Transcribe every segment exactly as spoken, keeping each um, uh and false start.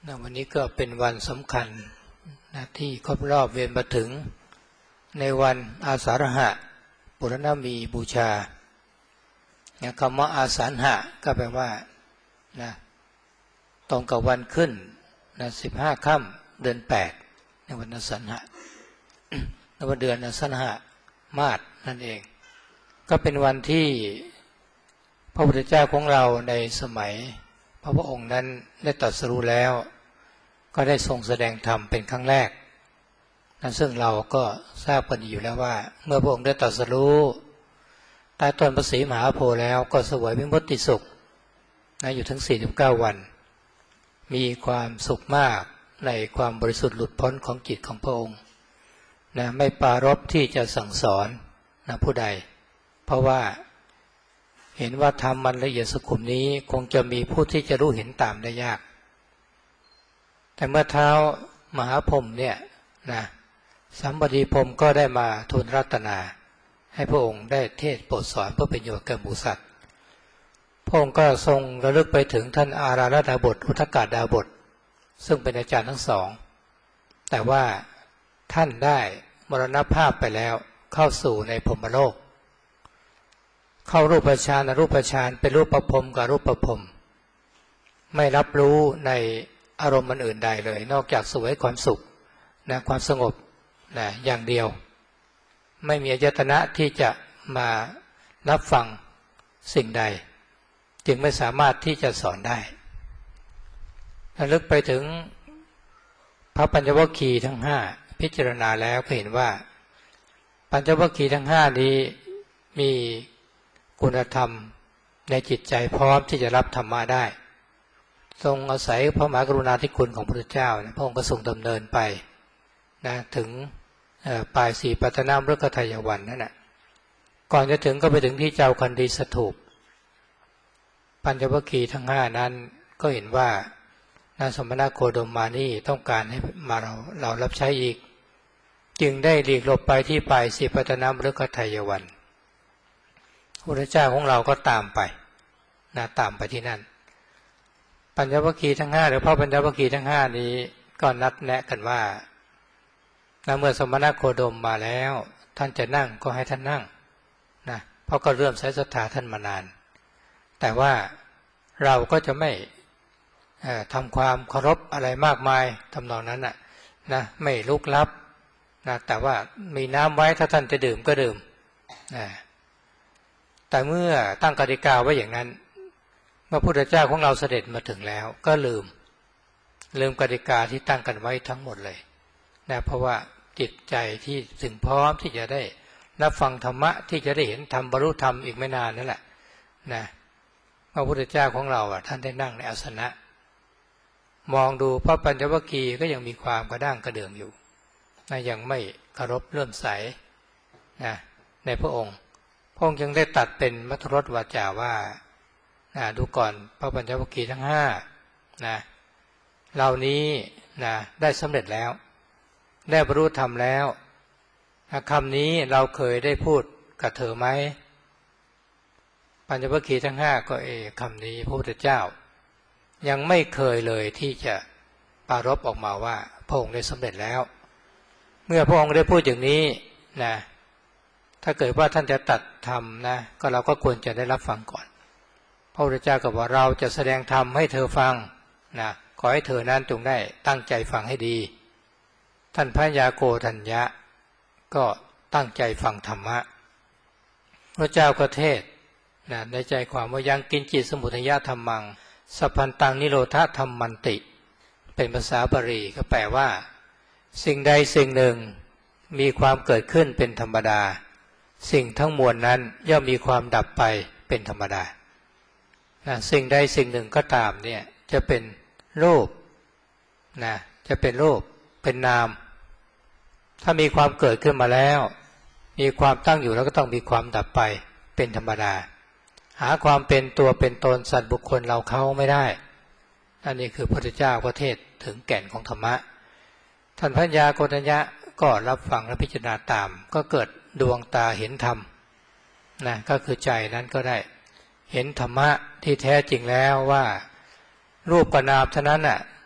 นะวันนี้ก็เป็นวันสำคัญนะที่ครบรอบเวียนมาถึงในวันอาสาฬหะปุรณมีบูชานะคำว่าอาสาฬหะก็แปลว่านะตรงกับวันขึ้นนะสิบห้าค่ำเดือนแปดในวันอาสาฬหะ ในวันเดือนอาสาฬหะมาสนั่นเองก็เป็นวันที่พระพุทธเจ้าของเราในสมัยพระพุทธองค์นั้นได้ตรัสรู้แล้วก็ได้ทรงแสดงธรรมเป็นครั้งแรกนั่นซึ่งเราก็ทราบกันอยู่แล้วว่าเมื่อพระองค์ได้ตรัสรู้ใต้ต้นพระศรีมหาโพธิ์แล้วก็เสวยวิมุตติสุขนะอยู่ถึงสี่สิบเก้าวันมีความสุขมากในความบริสุทธิ์หลุดพ้นของจิตของพระองค์นะไม่ปรารภที่จะสั่งสอนนะผู้ใดเพราะว่าเห็นว่าธรรมมันละเอียดสุขุมนี้คงจะมีผู้ที่จะรู้เห็นตามได้ยากแต่เมื่อเท้ามหาพรหมเนี่ยนะสัมปติพรหมก็ได้มาทูลรัตนาให้พระองค์ได้เทศน์โปรดสอนเพื่อประโยชน์แก่หมู่สัตว์พระองค์ก็ทรงระลึกไปถึงท่านอาราลดาบทอุทกดาบทซึ่งเป็นอาจารย์ทั้งสองแต่ว่าท่านได้มรณภาพไปแล้วเข้าสู่ในพรหมโลกเข้ารูปฌานอรูปฌานเป็นรูปประพรหมกับรูปประพรหมไม่รับรู้ในอารมณ์มันอื่นใดเลยนอกจากเสวยความสุขนะความสงบนะอย่างเดียวไม่มีอายตนะที่จะมารับฟังสิ่งใดจึงไม่สามารถที่จะสอนได้ระลึกไปถึงพระปัญจวัคคีย์ทั้งห้าพิจารณาแล้วก็เห็นว่าปัญจวัคคีย์ทั้งห้านี้มีคุณธรรมในจิตใจพร้อมที่จะรับธรรมะได้ทรงอาศัยพระมหากรุณาธิคุณของพระพุทธเจ้าพระองค์ก็ทรงดำเนินไปนะถึงปลายสีปัตตนามฤคทายวันนั่นแหละก่อนจะถึงก็ไปถึงที่เจ้าคันธีสถูปปัญจวัคคีย์ทั้งห้านั้นก็เห็นว่านาสมณโคดมมานี่ต้องการให้มาเราเรารับใช้อีกจึงได้หลีกหลบไปที่ปลายสีปัตตนามฤคทายวันพระพุทธเจ้าของเราก็ตามไปนะตามไปที่นั่นปัญจวัคคีย์ทั้งห้าหรือพระปัญจวัคคีย์ทั้งห้านี้ก็นัดแนะกันว่าเมื่อสมณโคดมมาแล้วท่านจะนั่งก็ให้ท่านนั่งนะเพราะก็เริ่มใช้ศรัทธาท่านมานานแต่ว่าเราก็จะไม่ทำความเคารพอะไรมากมายทำนองนั้นนะนะไม่ลุกลับนะแต่ว่ามีน้ำไว้ถ้าท่านจะดื่มก็ดื่มนะแต่เมื่อตั้งกติกาไว้อย่างนั้นเมื่อพระพุทธเจ้าของเราเสด็จมาถึงแล้วก็ลืมลืมกติกาที่ตั้งกันไว้ทั้งหมดเลยนะเพราะว่าจิตใจที่ถึงพร้อมที่จะได้รับฟังธรรมะที่จะได้เห็นธรรมบรรลุธรรมอีกไม่นานนั่นแหละนะพระพุทธเจ้าของเราอ่ะท่านได้นั่งในอาสนะมองดูพระปัญจวัคคีย์ก็ยังมีความกระด้างกระเดื่องอยู่นะยังไม่เคารพเลื่อมใสนะในพระองค์พระองค์ยังได้ตัดเป็นมัทรสวาจาว่านะดูก่อนพระปัญจวัคคีย์ทั้งห้านะเหล่านี้นะได้สำเร็จแล้วได้บรรลุธรรมแล้วนะคำนี้เราเคยได้พูดกับเธอไหมปัญจวัคคีย์ทั้งห้าก็เอคำนี้พระพุทธเจ้ายังไม่เคยเลยที่จะปรารภออกมาว่าพระองค์ได้สำเร็จแล้วเมื่อพระองค์ได้พูดอย่างนี้นะถ้าเกิดว่าท่านจะตัดธรรมนะก็เราก็ควรจะได้รับฟังก่อนพระพุทธเจ้าก็บอกเราจะแสดงธรรมให้เธอฟังนะขอให้เธอนั้นจงได้ตั้งใจฟังให้ดีท่านพระยาโกฏัญญะก็ตั้งใจฟังธรรมะพระเจ้าก็เทศนะในใจความว่ายังกินจิตสมุทัยธรรมังสัพพันตังนิโรธธรรมมันติเป็นภาษาบาลีก็แปลว่าสิ่งใดสิ่งหนึ่งมีความเกิดขึ้นเป็นธรรมดาสิ่งทั้งมวลนั้นย่อมมีความดับไปเป็นธรรมดานะสิ่งใดสิ่งหนึ่งก็ตามเนี่ยจะเป็นรูปนะจะเป็นรูปเป็นนามถ้ามีความเกิดขึ้นมาแล้วมีความตั้งอยู่แล้วก็ต้องมีความดับไปเป็นธรรมดาหาความเป็นตัวเป็นตนสัตว์บุคคลเราเขาไม่ได้อันนี้คือพระพุทธเจ้าก็เทศถึงแก่นของธรรมะท่านพระยาโกฏัญญะก็รับฟังและพิจารณาตามก็เกิดดวงตาเห็นธรรมนะก็คือใจนั้นก็ได้เห็นธรรมะที่แท้จริงแล้วว่ารูปกับนามเท่านั้นน่ะ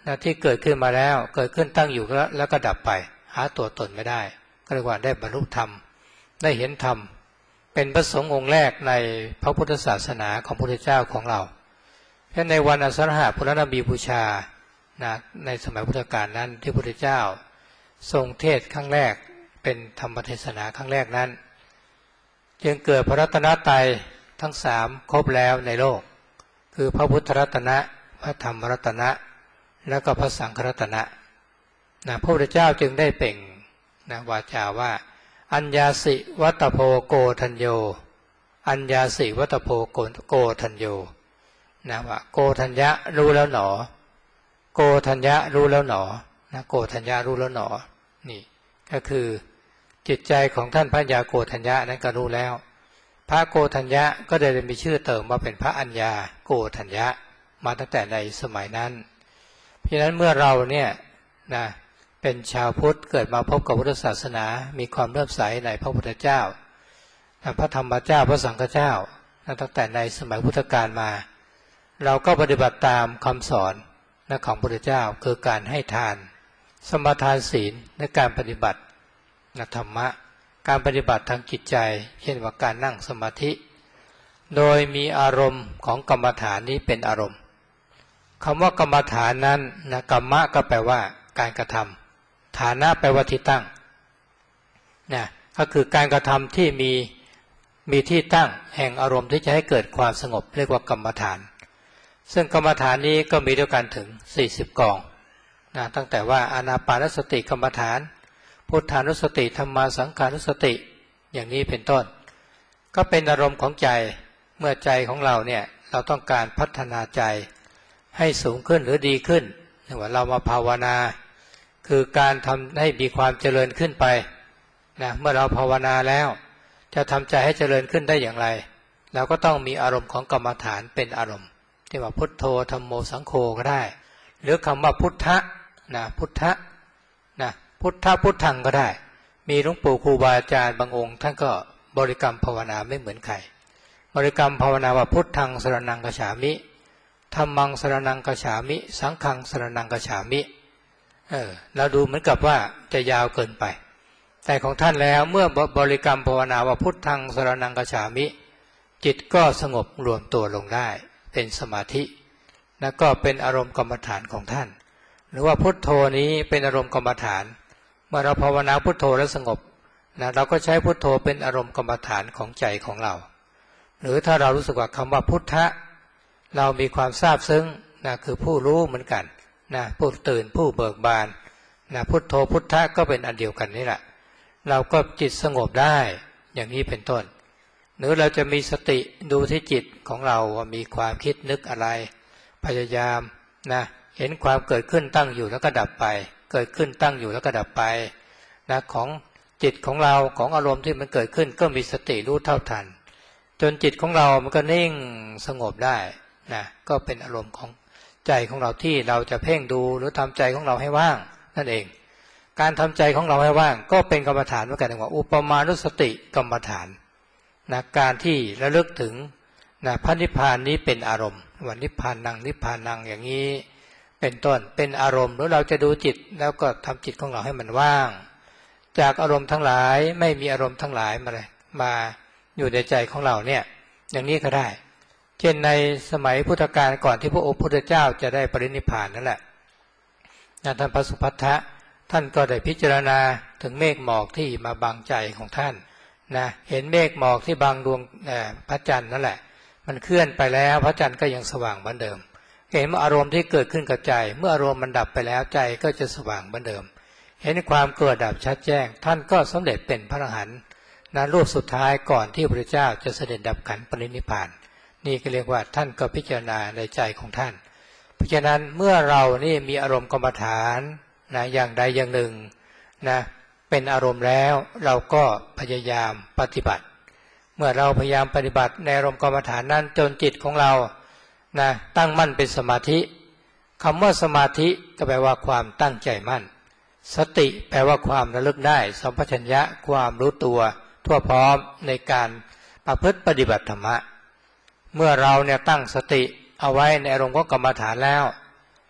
นะที่เกิดขึ้นมาแล้วเกิดขึ้นตั้งอยู่แล้วแล้วก็ดับไปหาตัวตนไม่ได้ก็เรียกว่าได้บรรลุธรรมได้เห็นธรรมเป็นพระสงฆ์องค์แรกในพระพุทธศาสนาของพระพุทธเจ้าของเราเพราะในวันอาสาฬหปุรณบีบูชานะในสมัยพุทธกาลนั้นที่พระพุทธเจ้าทรงเทศน์ครั้งแรกเป็นธรรมเทศนาครั้งแรกนั้นจึงเกิดพระรัตนตรัยทั้งสามครบแล้วในโลกคือพระพุทธรัตนะพระธรรมรัตนะแล้วก็พระสังฆรัตนะนะพระพุทธเจ้าจึงได้เปล่งนะวาจาว่าอัญญาสิวัตโพโกทัญโยอัญญาสิวัตโพโกทัญโยนะว่าโกทัญญะรู้แล้วหนอโกทัญญะรู้แล้วหนอนะโกทัญญะรู้แล้วหนอนี่ก็คือจิตใจของท่านพระยาโกทัญญะนั้นก็รู้แล้วพระโกทัญญะก็ได้มีชื่อเติมมาเป็นพระอัญญาโกทัญญะมาตั้งแต่ในสมัยนั้นเพราะฉะนั้นเมื่อเราเนี่ยนะเป็นชาวพุทธเกิดมาพบกับพุทธศาสนามีความเลื่อมใสในพระพุทธเจ้าพระธรรมเจ้าพระสังฆเจ้าตั้งแต่ในสมัยพุทธกาลมาเราก็ปฏิบัติตามคำสอนของพระพุทธเจ้าคือการให้ทานสมาทานศีลในการปฏิบัติธรรมะการปฏิบัติทางจิตใจเช่นว่าการนั่งสมาธิโดยมีอารมณ์ของกรรมฐานนี้เป็นอารมณ์คำว่ากรรมฐานนั้นนะกรรมะก็แปลว่าการกระทำฐานะแปลว่าที่ตั้งนะก็คือการกระทำที่มีมีที่ตั้งแห่งอารมณ์ที่จะให้เกิดความสงบเรียกว่ากรรมฐานซึ่งกรรมฐานนี้ก็มีด้วยกันถึงสี่สิบกองนะตั้งแต่ว่าอานาปานสติกรรมฐานพุทธานุสติธัมมาสังขานุสติอย่างนี้เป็นต้นก็เป็นอารมณ์ของใจเมื่อใจของเราเนี่ยเราต้องการพัฒนาใจให้สูงขึ้นหรือดีขึ้นเรียกว่าเรามาภาวนาคือการทำให้มีความเจริญขึ้นไปนะเมื่อเราภาวนาแล้วจะทำใจให้เจริญขึ้นได้อย่างไรเราก็ต้องมีอารมณ์ของกรรมฐานเป็นอารมณ์ที่ว่าพุทโธธัมโมสังโฆก็ได้หรือคำว่าพุทธะนะพุทธะนะพุทธะพุทธังก็ได้มีหลวงปู่ครูบาอาจารย์บางองค์ท่านก็บริกรรมภาวนาไม่เหมือนใครบริกรรมภาวนาว่าพุทธังสรณังคัจฉามิธัมมังสรณังคัจฉามิสังฆังสรณังคัจฉามิเออเราดูเหมือนกับว่าจะยาวเกินไปแต่ของท่านแล้วเมื่อบริกรรมภาวนาว่าพุทธังสรณังคัจฉามิจิตก็สงบรวมตัวลงได้เป็นสมาธิแล้วก็เป็นอารมณ์กรรมฐานของท่านหรือว่าพุทโธนี้เป็นอารมณ์กรรมฐานเมื่อเราภาวนาพุทโธแล้วสงบนะเราก็ใช้พุทโธเป็นอารมณ์กรรมฐานของใจของเราหรือถ้าเรารู้สึกว่าคำว่าพุทธะเรามีความซาบซึ้งนะคือผู้รู้เหมือนกันนะผู้ตื่นผู้เบิกบานนะพุทโธพุทธะก็เป็นอันเดียวกันนี่แหละเราก็จิตสงบได้อย่างนี้เป็นต้นหรือเราจะมีสติดูที่จิตของเราว่ามีความคิดนึกอะไรพยายามนะเห็นความเกิดขึ้นตั้งอยู่แล้วก็ดับไปเกิดขึ้นตั้งอยู่แล้วก็ดับไปนะของจิตของเราของอารมณ์ที่มันเกิดขึ้นก็มีสติรู้เท่าทันจนจิตของเรามันก็นิ่งสงบได้นะก็เป็นอารมณ์ของใจของเราที่เราจะเพ่งดูหรือทำใจของเราให้ว่างนั่นเองการทำใจของเราให้ว่างก็เป็นกรรมฐานเหมือนกันว่าอุปมานุสติกรรมฐานนะการที่ระลึกถึงนะพระนิพพานนี้เป็นอารมณ์ว่านิพพานังนิพพานังอย่างนี้เป็นต้นเป็นอารมณ์หรือเราจะดูจิตแล้วก็ทำจิตของเราให้มันว่างจากอารมณ์ทั้งหลายไม่มีอารมณ์ทั้งหลายมาเลยมาอยู่ในใจของเราเนี่ยอย่างนี้ก็ได้เช่นในสมัยพุทธกาลก่อนที่พระองค์พุทธเจ้าจะได้ปรินิพพานนั่นแหละท่านพระสุภัททะท่านก็ได้พิจารณาถึงเมฆหมอกที่มาบังใจของท่านนะเห็นเมฆหมอกที่บังดวงพระจันทร์นั่นแหละมันเคลื่อนไปแล้วพระจันทร์ก็ยังสว่างเหมือนเดิมเห็นอารมณ์ที่เกิดขึ้นกับใจเมื่ออารมณ์มันดับไปแล้วใจก็จะสว่างเหมือนเดิมเห็นความเกิดดับชัดแจ้งท่านก็สำเร็จเป็นพระอรหันต์ในรูปสุดท้ายก่อนที่พระเจ้าจะเสด็จดับขันธ์ปรินิพพานนี่ก็เรียกว่าท่านก็พิจารณาในใจของท่านเพราะฉะนั้นเมื่อเรานี่มีอารมณ์กรรมฐานนะอย่างใดอย่างหนึ่งนะเป็นอารมณ์แล้วเราก็พยายามปฏิบัติเมื่อเราพยายามปฏิบัติในอารมณ์กรรมฐานนั้นจนจิตของเรานะตั้งมั่นเป็นสมาธิคำว่าสมาธิก็แปลว่าความตั้งใจมั่นสติแปลว่าความระลึกได้สัมปชัญญะความรู้ตัวทั่วพร้อมในการประพฤติปฏิบัติธรรมะเมื่อเราเนี่ยตั้งสติเอาไว้ในอารมณ์ของกรรมฐานแล้ว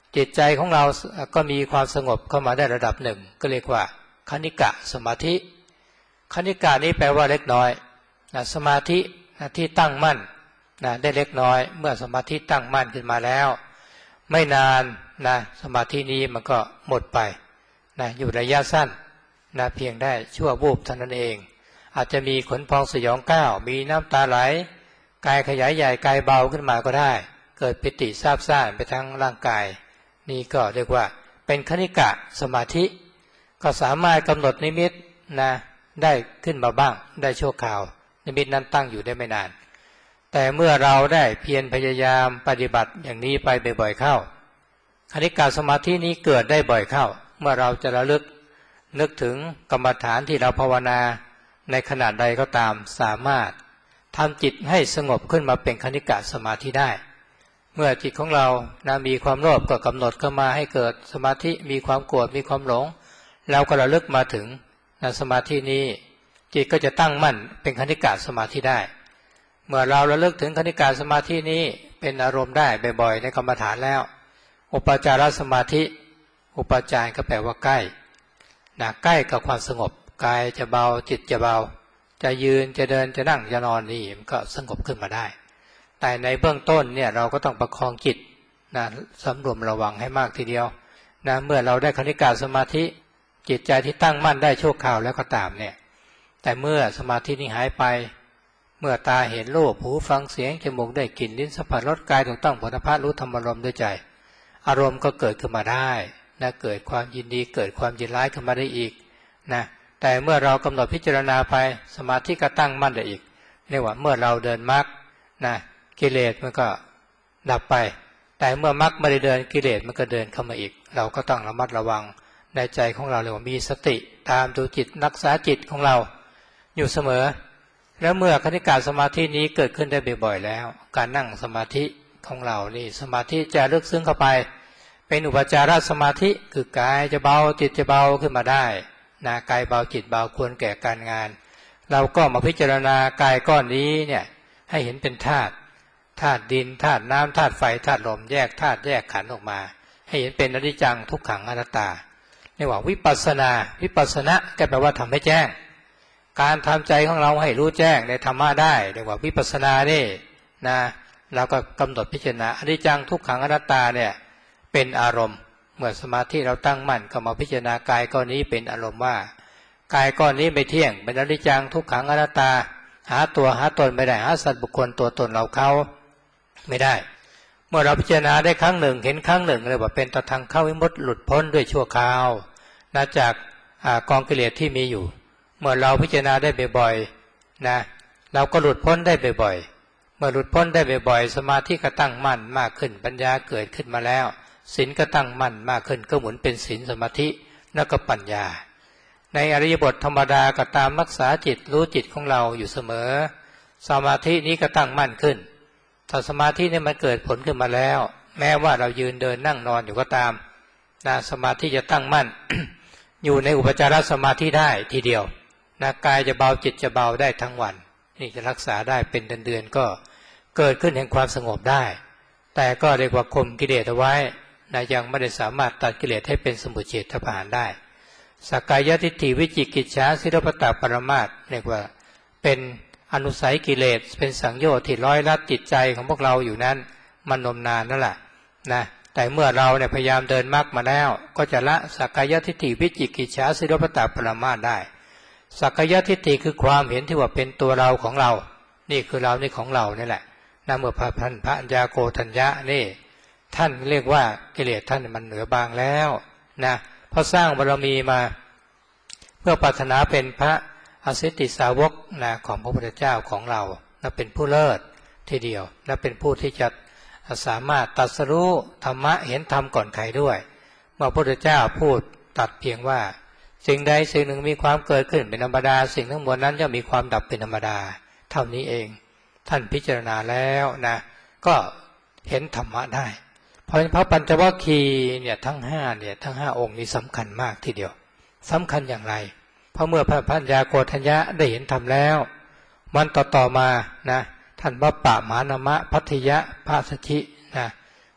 จิตใจของเราก็มีความสงบเข้ามาได้ระดับหนึ่งก็เรียกว่าคณิกะสมาธิคณิกะนี้แปลว่าเล็กน้อยนะสมาธินะที่ตั้งมั่นนะได้เล็กน้อยเมื่อสมาธิตั้งมั่นขึ้นมาแล้วไม่นานนะสมาธินี้มันก็หมดไปนะอยู่ระยะสั้นนะเพียงได้ชั่ววูบเท่านั้นเองอาจจะมีขนพองสยองก้าวมีน้ำตาไหลกายขยายใหญ่กายเบาขึ้นมาก็ได้เกิดปิติซาบซ่านไปทั้งร่างกายนี่ก็เรียกว่าเป็นคณิกะสมาธิก็สามารถกำหนดนิมิตนะได้ขึ้นมาบ้างได้ชั่วคราวนิมิตนั้นตั้งอยู่ได้ไม่นานแต่เมื่อเราได้เพียรพยายามปฏิบัติอย่างนี้ไปบ่อยๆเข้าคณิกะสมาธินี้เกิดได้บ่อยเข้าเมื่อเราจะระลึกนึกถึงกรรมฐานที่เราภาวนาในขณะใดก็ตามสามารถทำจิตให้สงบขึ้นมาเป็นคณิกะสมาธิได้เมื่อจิตของเรานะมีความโลภก็กำหนดเข้ามาให้เกิดสมาธิมีความโกรธมีความหลงเราก็ระลึกมาถึงนะสมาธินี้จิตก็จะตั้งมั่นเป็นคณิกะสมาธิได้เมื่อเราระลึกถึงคณิกะสมาธินี้เป็นอารมณ์ได้บ่อยๆในกรรมฐานแล้วอุปจารสมาธิอุปจารก็แปลว่าใกล้นะใกล้กับความสงบกายจะเบาจิตจะเบาจะยืนจะเดินจะนั่งจะนอนนี่มันก็สงบขึ้นมาได้แต่ในเบื้องต้นเนี่ยเราก็ต้องประคองจิตนะสำรวมระวังให้มากทีเดียวนะเมื่อเราได้คณิกะสมาธิจิตใจที่ตั้งมั่นได้ชั่วคราวแล้วก็ตามเนี่ยแต่เมื่อสมาธินี้หายไปเมื่อตาเห็นรูปหูฟังเสียงจมูกได้กลิ่นลิ้นสัมผัสรสกายถูกต้องผลพะรู้ธรรมารมณ์ด้วยใจอารมณ์ก็เกิดขึ้นมาได้นะเกิดความยินดีเกิดความยินร้ายขึ้นมาได้อีกนะแต่เมื่อเรากำหนดพิจารณาไปสมาธิก็ตั้งมั่นได้อีกเรียกว่าเมื่อเราเดินมรรคนะกิเลสมันก็ดับไปแต่เมื่อมรรคไม่ได้เดินกิเลสมันก็เดินเข้ามาอีกเราก็ต้องระมัดระวังในใจของเราเลยว่ามีสติตามดูจิตรักษาจิตของเราอยู่เสมอแล้วเมื่อคณิกะสมาธินี้เกิดขึ้นได้บ่อยๆแล้วการนั่งสมาธิของเรานี่สมาธิจะลึกซึ้งเข้าไปเป็นอุปจารสมาธิคือกายจะเบาจิตจะเบาขึ้นมาได้นะกายเบาจิตเบาควรแก่การงานเราก็มาพิจารณากายก้อนนี้เนี่ยให้เห็นเป็นธาตุธาตุดินธาตุน้ำธาตุไฟธาตุลมแยกธาตุแยกขันธ์ออกมาให้เห็นเป็นอนิจจังทุกขังอนัตตาเรียกว่าวิปัสสนาวิปัสสนะก็แปลว่าทำให้แจ้งการทำใจของเราให้รู้แจ้งในธรรมะได้เรียกว่าวิปัสสนานี่นะเราก็กำหนดพิจารณาอนิจจังทุกขังอนัตตาเนี่ยเป็นอารมณ์เมื่อสมาธิเราตั้งมั่นก็มาพิจารณากายก้อนนี้เป็นอารมณ์ว่ากายก้อนนี้ไม่เที่ยงเป็นอนิจจังทุกขังอนัตตาหาตัวหาตนไม่ได้หาสัตว์บุคคลตัวตนเราเขาไม่ได้เมื่อเราพิจารณาได้ครั้งหนึ่งเห็นครั้งหนึ่งเลยว่าเป็นตทางเข้าวิมุตติหลุดพ้นด้วยชั่วคราวนะจากกองกิเลสที่มีอยู่เมื่อเราพิจารณาได้บ่อยๆนะเราก็หลุดพ้นได้บ่อยๆเมื่อหลุดพ้นได้บ่อยๆสมาธิก็ตั้งมั่นมากขึ้นปัญญาเกิดขึ้นมาแล้วศีลก็ตั้งมั่นมากขึ้นก็หมุนเป็นศีลสมาธิแล้วก็ปัญญาในอริยบทธรรมดาก็ตามรักษาจิตรู้จิตของเราอยู่เสมอสมาธินี้ก็ตั้งมั่นขึ้นถ้าสมาธินี่มันเกิดผลขึ้นมาแล้วแม้ว่าเรายืนเดินนั่งนอนอยู่ก็ตามนะสมาธิจะตั้งมั่น อยู่ในอุปจารสมาธิได้ทีเดียวนะกายจะเบาจิตจะเบาได้ทั้งวันนี่จะรักษาได้เป็นเดือนๆก็เกิดขึ้นแห่งความสงบได้แต่ก็เรียกว่าข่มกิเลสเอาไว้นะยังไม่ได้สามารถตัดกิเลสให้เป็นสมุจเฉทประหารได้สักกายทิฏฐิวิจิกิจฉาสิรปตปรมาสเรียกว่าเป็นอนุสัยกิเลสเป็นสังโยชน์ที่ร้อยลัดจิตใจของพวกเราอยู่นั้นมันนมนานนั่นแหละนะแต่เมื่อเราเนี่ยพยายามเดินมรรคมาแล้วก็จะละสักกายทิฏฐิวิจิกิจฉาสิรปตปรมาสได้สักกายทิฏฐิคือความเห็นที่ว่าเป็นตัวเราของเรานี่คือเรานี่ของเรานี่แหละนะเมื่อพระพันพระอัญญาโกฏัญญะนี่ท่านเรียกว่ากิเลสท่านมันเหนือบางแล้วนะเพราะสร้างบารมีมาเพื่อปรารถนาเป็นพระอสิติสาวกนะของพระพุทธเจ้าของเราและเป็นผู้เลิศทีเดียวและเป็นผู้ที่จะสามารถตรัสรู้ธรรมะเห็นธรรมก่อนใครด้วยเมื่อพระพุทธเจ้าพูดตัดเพียงว่าสิ่งใดสิ่งหนึ่งมีความเกิดขึ้นเป็นธรรมดาสิ่งทั้งมวลนั้นย่อมมีความดับเป็นธรรมดาเท่านี้เองท่านพิจารณาแล้วนะก็เห็นธรรมะได้เพราะพระปัญจวัคคีย์เนี่ยทั้งห้าเนี่ยทั้งห้าองค์นี้สำคัญมากทีเดียวสำคัญอย่างไรเพราะเมื่อพระปัญญาโกฏัญญะได้เห็นธรรมแล้วมันต่อต่อมานะท่านวัปปะมานามะพัทยะภาสชินะ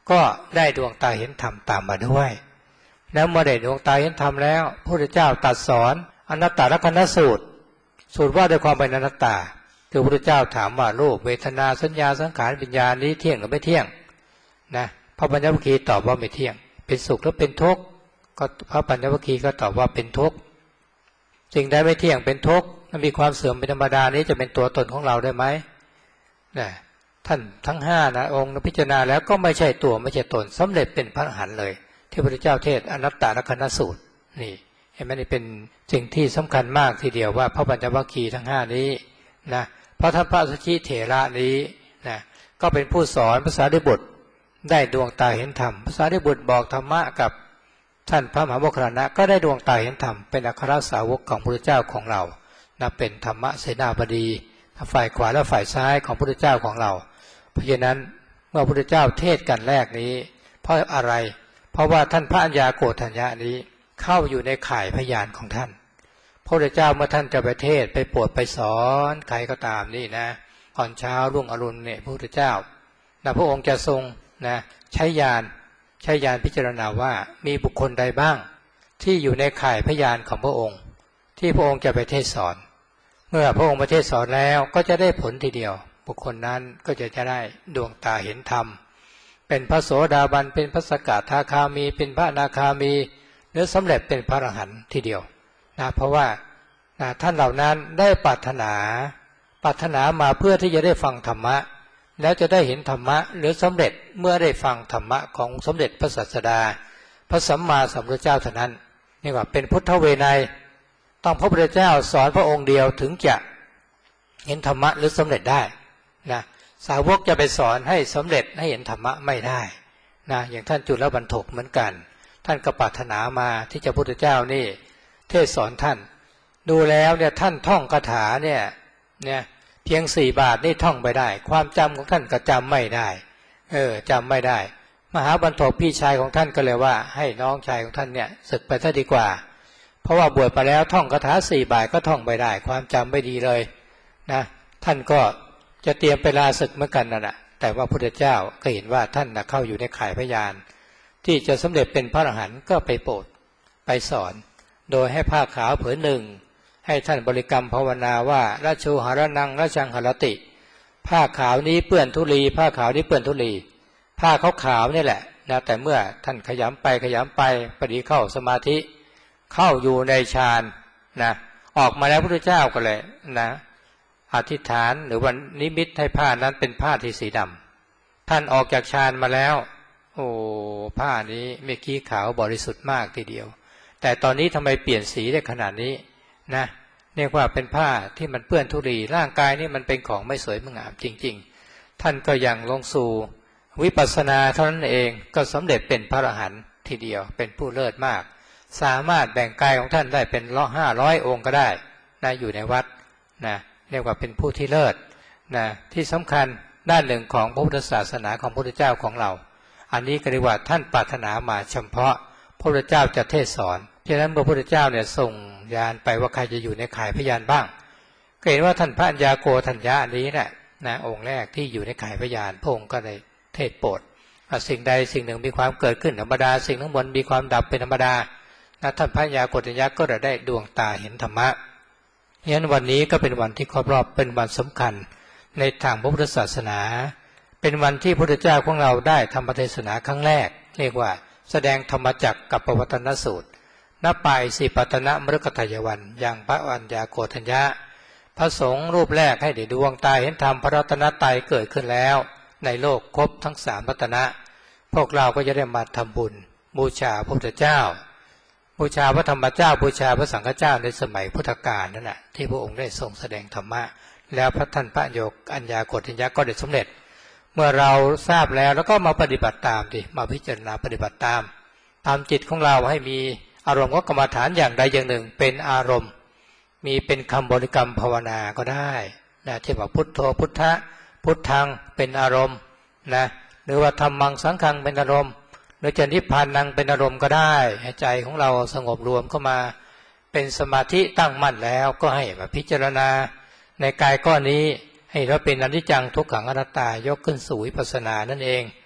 ก็ได้ดวงตาเห็นธรรมตามมาด้วยแล้วเมื่อได้ดวงตาเห็นธรรมแล้วพระพุทธเจ้าตรัสสอนอนัตตลักขณสูตรสูตรว่าด้วยความเป็นอนัตตาคือพระพุทธเจ้าถามว่ารูปเวทนาสัญญาสังขารวิญญาณนี้เที่ยงหรือไม่เที่ยงนะพระปัญญวัคคีย์ตอบว่าไม่เที่ยงเป็นสุขหรือเป็นทุกข์ก็พระปัญญวัคคีย์ก็ตอบว่าเป็นทุกข์สิ่งใดไม่เที่ยงเป็นทุกข์มันมีความเสื่อมเป็นธรรมดานี้จะเป็นตัวตนของเราได้ไหมนะท่านทั้งห้านะองค์พิจารณาแล้วก็ไม่ใช่ตัวไม่ใช่ตนสำเร็จเป็นพระอรหันต์เลยที่พระพุทธเจ้าเทศอนัตตลักขณสูตรนี่เห็นไหมนี่เป็นสิ่งที่สำคัญมากทีเดียวว่าพระปัญจวัคคีย์ทั้งห้านี้นะเพราะท่านพระสัชชีเถระนี้นะก็เป็นผู้สอนภาษาดิบุตรได้ดวงตาเห็นธรรมภาษาดิบุตรบอกธรรมะกับท่านพระมหาโมคคัลลานะก็ได้ดวงตาเห็นธรรมเป็นอัครสาวกของพระพุทธเจ้าของเรานะเป็นธรรมเสนาบดีฝ่ายขวาและฝ่ายซ้ายของพระพุทธเจ้าของเราเพราะฉะนั้นเมื่อพระพุทธเจ้าเทศกันแรกนี้เพราะอะไรเพราะว่าท่านพระอัญญาโกณฑัญญะนี้เข้าอยู่ในข่ายพยานของท่านพระพุทธเจ้าเมื่อท่านจะไปเทศไปโปรดไปสอนใครก็ตามนี่นะตอนเช้ารุ่งอรุณเนี่ยพระพุทธเจ้านะพระองค์จะทรงนะใช้ญาณใช้ญาณพิจารณาว่ามีบุคคลใดบ้างที่อยู่ในข่ายพยานของพระองค์ที่พระองค์จะไปเทศสอนเมื่อพระองค์ไปเทศสอนแล้วก็จะได้ผลทีเดียวบุคคลนั้นก็จะจะได้ดวงตาเห็นธรรมเป็นพระโสดาบันเป็นพระสกทาคามีเป็นพระอนาคามีหรือสำเร็จเป็นพระอรหันต์ทีเดียวนะเพราะว่านะท่านเหล่านั้นได้ปรารถนาปรารถนามาเพื่อที่จะได้ฟังธรรมะแล้วจะได้เห็นธรรมะหรือสำเร็จเมื่อได้ฟังธรรมะของสมเด็จพระศาสดาพระสัมมาสัมพุทธเจ้าเท่านั้นนี่ว่าเป็นพุทธเวไนยต้องพระพุทธเจ้าสอนพระองค์เดียวถึงจะเห็นธรรมะหรือสำเร็จได้นะสาวกจะไปสอนให้สำเร็จให้เห็นธรรมะไม่ได้นะอย่างท่านจุลบรรทกเหมือนกันท่านก็ปรารถนามาที่จะพุทธเจ้านี่เทศสอนท่านดูแล้วเนี่ยท่านท่องคาถาเนี่ยเนี่ยเพียงสี่บาทนี่ท่องไปได้ความจำของท่านก็จำไม่ได้เออจำไม่ได้มหาบรรทกพี่ชายของท่านก็เลยว่าให้น้องชายของท่านเนี่ยศึกไปซะดีกว่าเพราะว่าบวชไปแล้วท่องคาถาสี่บาทก็ท่องไปได้ความจำไม่ดีเลยนะท่านก็จะเตรียมไปลาศึกเหมือนกันนั่นแหละแต่ว่าพระพุทธเจ้าก็เห็นว่าท่านนะเข้าอยู่ในข่ายพยานที่จะสำเร็จเป็นพระอรหันต์ก็ไปโปรดไปสอนโดยให้ผ้าขาวผืนหนึ่งให้ท่านบริกรรมภาวนาว่าราชูหารนังราชังหรติผ้าขาวนี้เปื้อนธุลีผ้าขาวนี้เปื้อนธุลีผ้าขาวขาวนี่แหละนะแต่เมื่อท่านขยำไปขยำไปพอดีเข้าสมาธิเข้าอยู่ในฌานนะออกมาแล้วพระพุทธเจ้าก็เลยนะอธิษฐานหรือวันนิมิตให้ผ้านั้นเป็นผ้าที่สีดำท่านออกจากฌานมาแล้วโอ้ผ้านี้เมื่อกี้ขาวบริสุทธิ์มากทีเดียวแต่ตอนนี้ทำไมเปลี่ยนสีได้ขนาดนี้นะเรียกว่าเป็นผ้าที่มันเปื้อนธุลีร่างกายนี่มันเป็นของไม่สวยไม่งามจริงๆท่านก็ยังลงสู่วิปัสสนาเท่านั้นเองก็สำเร็จเป็นพระอรหันต์ทีเดียวเป็นผู้เลิศมากสามารถแบ่งกายของท่านได้เป็นร้อยห้าร้อยองค์ก็ได้นะอยู่ในวัดนะเรียกว่าเป็นผู้ที่เลิศนะที่สำคัญด้านหนึ่งของพระพุทธศาสนาของพระพุทธเจ้าของเราอันนี้ก็เรียกว่าท่านปรารถนามาเฉพาะพระพุทธเจ้าจะเทศสอนฉะนั้นพระพุทธเจ้าเนี่ยส่งญาณไปว่าใครจะอยู่ในข่ายพยานบ้างก็เห็นว่าท่านพระอัญญาโกณฑัญญะนี้แหละนะองค์แรกที่อยู่ในข่ายพยานพระองค์ก็ได้เทศโปรดสิ่งใดสิ่งหนึ่งมีความเกิดขึ้นธรรมดาสิ่งทั้งมวลมีความดับเป็นธรรมดานะท่านพระอัญญาโกณฑัญญะก็ได้ดวงตาเห็นธรรมะฉะนั้นวันนี้ก็เป็นวันที่ครบรอบเป็นวันสำคัญในทางพระพุทธศาสนาเป็นวันที่พระพุทธเจ้าของเราได้ธรรมเทศนาครั้งแรกเรียกว่าแสดงธรรมจักรกับปวัตตนสูตรณปายสีปัตนะมฤคทายวันอย่างพระอัญญาโกณฑัญญะพระสงฆ์รูปแรกให้ได้ดวงตาเห็นธรรมพระรัตนตรัยเกิดขึ้นแล้วในโลกครบทั้งสามรัตนะพวกเราก็จะได้มาทำบุญบูชาพระพุทธเจ้าบูชาพระธรรมเจ้าบูชาพระสังฆเจ้าในสมัยพุทธกาลนั่นแหละที่พระองค์ได้ทรงแสดงธรรมะแล้วพระท่านพระอัญญาโกณฑัญญะก็ได้สำเร็จเมื่อเราทราบแล้วแล้วก็มาปฏิบัติตามดิมาพิจารณาปฏิบัติตามตามจิตของเราให้มีอารมณ์ของกรรมฐานอย่างใดอย่างหนึ่งเป็นอารมณ์มีเป็นคำบริกรรมภาวนาก็ได้นะเช่นว่าพุทโธพุทธะพุทธังเป็นอารมณ์นะหรือว่าธัมมังสังฆังเป็นอารมณ์หรือจะนิพพานังเป็นอารมณ์ก็ได้ให้ใจของเราสงบรวมเข้ามาเป็นสมาธิตั้งมั่นแล้วก็ให้มาพิจารณาในกายก้อนนี้ให้เราเป็นอนิจจังทุกขังอนัตตายกขึ้นสู่วิปัสสนานั่นเอง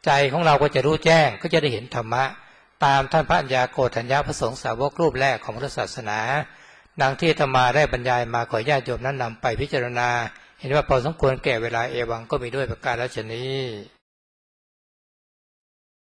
ใจของเราก็จะรู้แจ้งก็จะได้เห็นธรรมะตามท่านพระัญญาโกฏัญญาพระสงฆ์สาวกรูปแรกของพุทธศาสนาดังที่อาตมาได้บรรยายมาขอญาติโยมนั้นนำไปพิจารณาเห็นว่าพอสมควรแก่เวลาเอวังก็มีด้วยประการฉะนี้